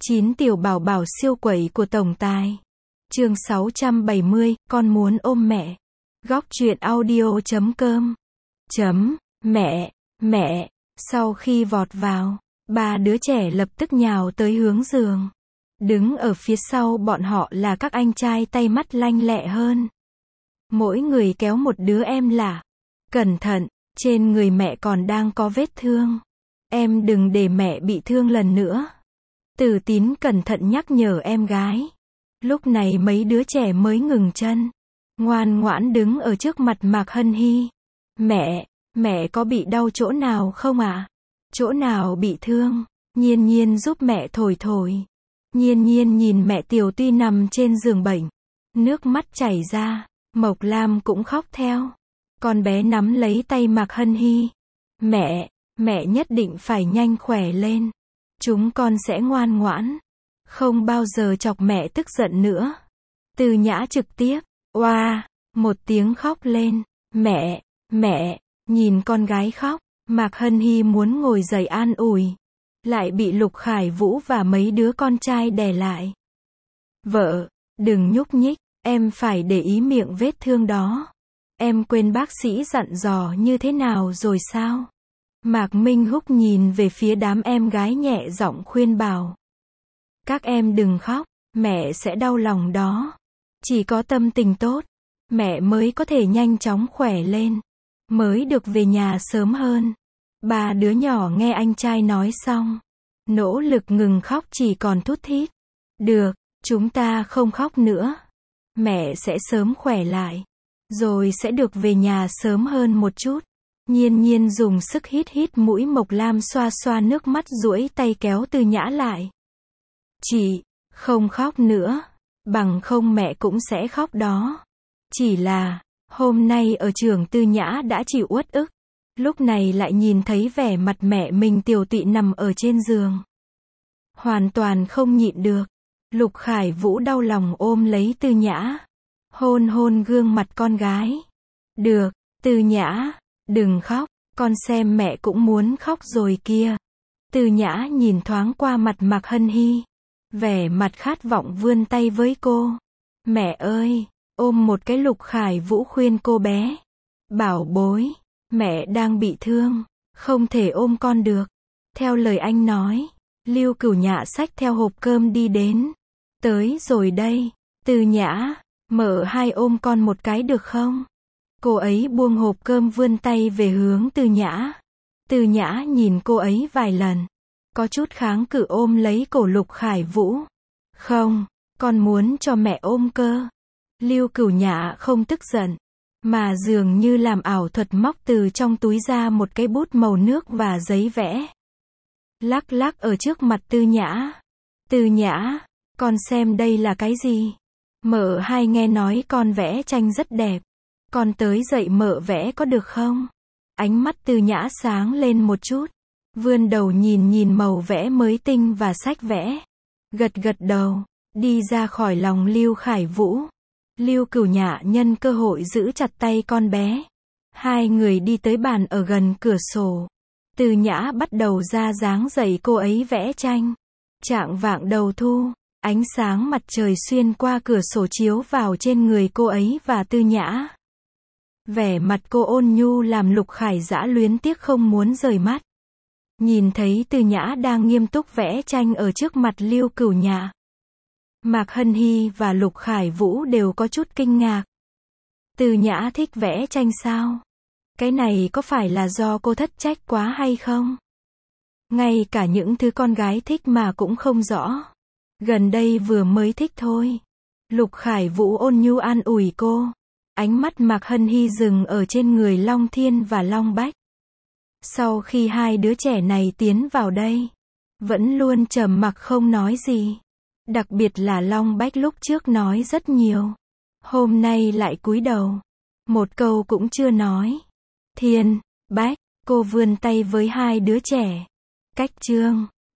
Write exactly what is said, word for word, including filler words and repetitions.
chín tiểu bảo bảo siêu quẩy của tổng tài. Chương sáu trăm bảy mươi, con muốn ôm mẹ. Góc truyện audio chấm com. Chấm, mẹ, mẹ. Sau khi vọt vào, ba đứa trẻ lập tức nhào tới hướng giường. Đứng ở phía sau bọn họ là các anh trai tay mắt lanh lẹ hơn. Mỗi người kéo một đứa em lạ. Cẩn thận, trên người mẹ còn đang có vết thương. Em đừng để mẹ bị thương lần nữa. Từ Tín cẩn thận nhắc nhở em gái. Lúc này mấy đứa trẻ mới ngừng chân. Ngoan ngoãn đứng ở trước mặt Mạc Hân Hy. Mẹ, mẹ có bị đau chỗ nào không ạ? À? Chỗ nào bị thương? Nhiên Nhiên giúp mẹ thổi thổi. Nhiên Nhiên nhìn mẹ Tiểu Tuy nằm trên giường bệnh. Nước mắt chảy ra. Mộc Lam cũng khóc theo. Con bé nắm lấy tay Mạc Hân Hy. Mẹ, mẹ nhất định phải nhanh khỏe lên. Chúng con sẽ ngoan ngoãn. Không bao giờ chọc mẹ tức giận nữa. Từ Nhã trực tiếp. Oa, một tiếng khóc lên. Mẹ, mẹ, nhìn con gái khóc. Mạc Hân Hy muốn ngồi dậy an ủi. Lại bị Lục Khải Vũ và mấy đứa con trai đè lại. Vợ, đừng nhúc nhích, em phải để ý miệng vết thương đó. Em quên bác sĩ dặn dò như thế nào rồi sao? Mạc Minh Húc nhìn về phía đám em gái nhẹ giọng khuyên bảo. Các em đừng khóc, mẹ sẽ đau lòng đó. Chỉ có tâm tình tốt, mẹ mới có thể nhanh chóng khỏe lên. Mới được về nhà sớm hơn. Ba đứa nhỏ nghe anh trai nói xong. Nỗ lực ngừng khóc chỉ còn thút thít. Được, chúng ta không khóc nữa. Mẹ sẽ sớm khỏe lại. Rồi sẽ được về nhà sớm hơn một chút. Nhiên Nhiên dùng sức hít hít mũi. Mộc Lam xoa xoa nước mắt duỗi tay kéo Từ Nhã lại. Chị, không khóc nữa. Bằng không mẹ cũng sẽ khóc đó. Chỉ là, hôm nay ở trường Từ Nhã đã chịu uất ức. Lúc này lại nhìn thấy vẻ mặt mẹ mình Tiểu Tụy nằm ở trên giường. Hoàn toàn không nhịn được. Lục Khải Vũ đau lòng ôm lấy Từ Nhã. Hôn hôn gương mặt con gái. Được, Từ Nhã, đừng khóc, con xem mẹ cũng muốn khóc rồi kia. Từ Nhã nhìn thoáng qua mặt Mạc Hân Hy. Vẻ mặt khát vọng vươn tay với cô. Mẹ ơi, ôm một cái. Lục Khải Vũ khuyên cô bé. Bảo bối, mẹ đang bị thương, không thể ôm con được. Theo lời anh nói, Lưu Cửu Nhã xách theo hộp cơm đi đến. Tới rồi đây, Từ Nhã, mợ hai ôm con một cái được không? Cô ấy buông hộp cơm vươn tay về hướng Từ Nhã. Từ Nhã nhìn cô ấy vài lần. Có chút kháng cự ôm lấy cổ Lục Khải Vũ. Không, con muốn cho mẹ ôm cơ. Lưu Cửu Nhã không tức giận, mà dường như làm ảo thuật móc từ trong túi ra một cái bút màu nước và giấy vẽ. Lắc lắc ở trước mặt Từ Nhã. Từ Nhã, con xem đây là cái gì? Mợ hai nghe nói con vẽ tranh rất đẹp. Con tới dạy mợ vẽ có được không? Ánh mắt Từ Nhã sáng lên một chút. Vươn đầu nhìn nhìn màu vẽ mới tinh và sách vẽ. Gật gật đầu, đi ra khỏi lòng Lưu Khải Vũ. Lưu Cửu Nhã nhân cơ hội giữ chặt tay con bé. Hai người đi tới bàn ở gần cửa sổ. Từ Nhã bắt đầu ra dáng dạy cô ấy vẽ tranh. Chạng vạng đầu thu, ánh sáng mặt trời xuyên qua cửa sổ chiếu vào trên người cô ấy và Từ Nhã. Vẻ mặt cô ôn nhu làm Lục Khải Dã luyến tiếc không muốn rời mắt. Nhìn thấy Từ Nhã đang nghiêm túc vẽ tranh ở trước mặt Lưu Cửu Nhã. Mạc Hân Hy và Lục Khải Vũ đều có chút kinh ngạc. Từ Nhã thích vẽ tranh sao? Cái này có phải là do cô thất trách quá hay không? Ngay cả những thứ con gái thích mà cũng không rõ. Gần đây vừa mới thích thôi. Lục Khải Vũ ôn nhu an ủi cô. Ánh mắt Mạc Hân Hy dừng ở trên người Long Thiên và Long Bách. Sau khi hai đứa trẻ này tiến vào đây, vẫn luôn trầm mặc không nói gì. Đặc biệt là Long Bách lúc trước nói rất nhiều. Hôm nay lại cúi đầu. Một câu cũng chưa nói. Thiên, Bách, cô vươn tay với hai đứa trẻ. Cách Trương,